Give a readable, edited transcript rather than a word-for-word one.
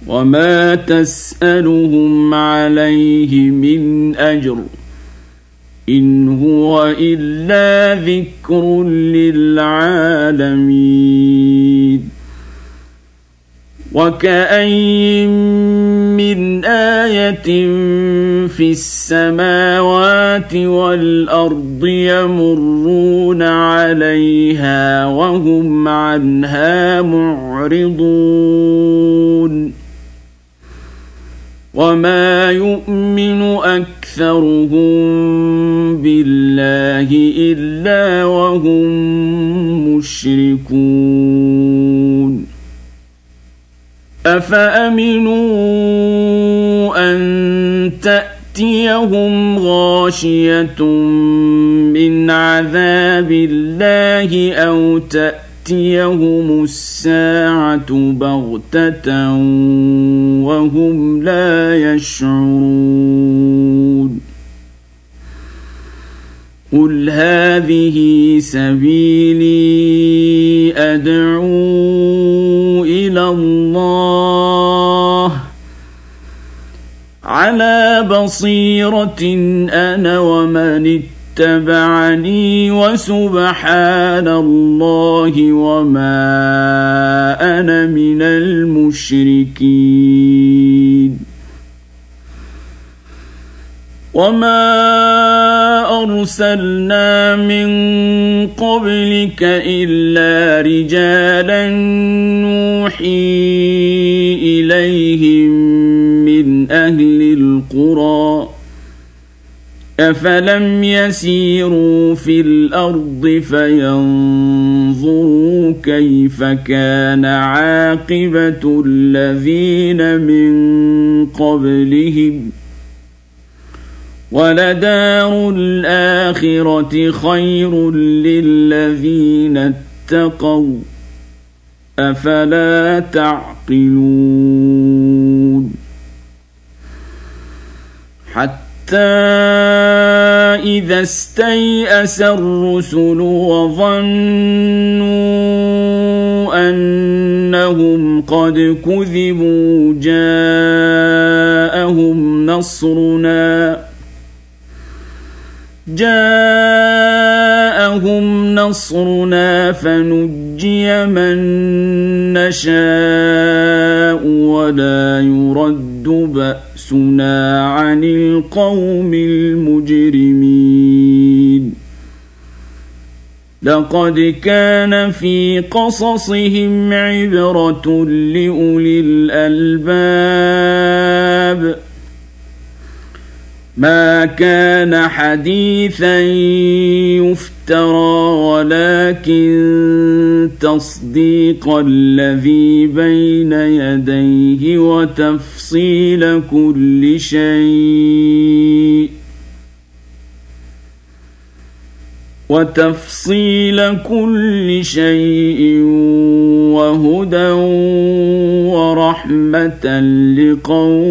وما تسألهم عليه من أجر إن هو إلا ذكر للعالمين وكأين من آية في السماوات والأرض يمرون عليها وهم عنها معرضون وما يؤمن أكثرهم بالله إلا وهم مشركون أفأمنوا أن تأتيهم غاشية من عذاب الله أو تأتيهم الساعة بغتة وهم لا يشعرون قل هذه سبيلي أدعو إلى الله على بصيرة أنا ومن اتبعني وسبحان الله وما أنا من المشركين وما أرسلنا من قبلك إلا رجالا نوحي إليهم من أهل القرى أفلم يسيروا في الأرض فينظروا كيف كان عاقبة الذين من قبلهم ولدار الآخرة خير للذين اتقوا أفلا تعقلون حتى إذا استيأس الرسل وظنوا أنهم قد كذبوا جاءهم نصرنا فنجي من نشاء ولا يرد بأسنا عن القوم المجرمين لقد كان في قصصهم عبرة لأولي الألباب ما كان حديثا يفترى ولكن تصديق الذي بين يديه وتفصيل كل شيء وهدى ورحمة لقوم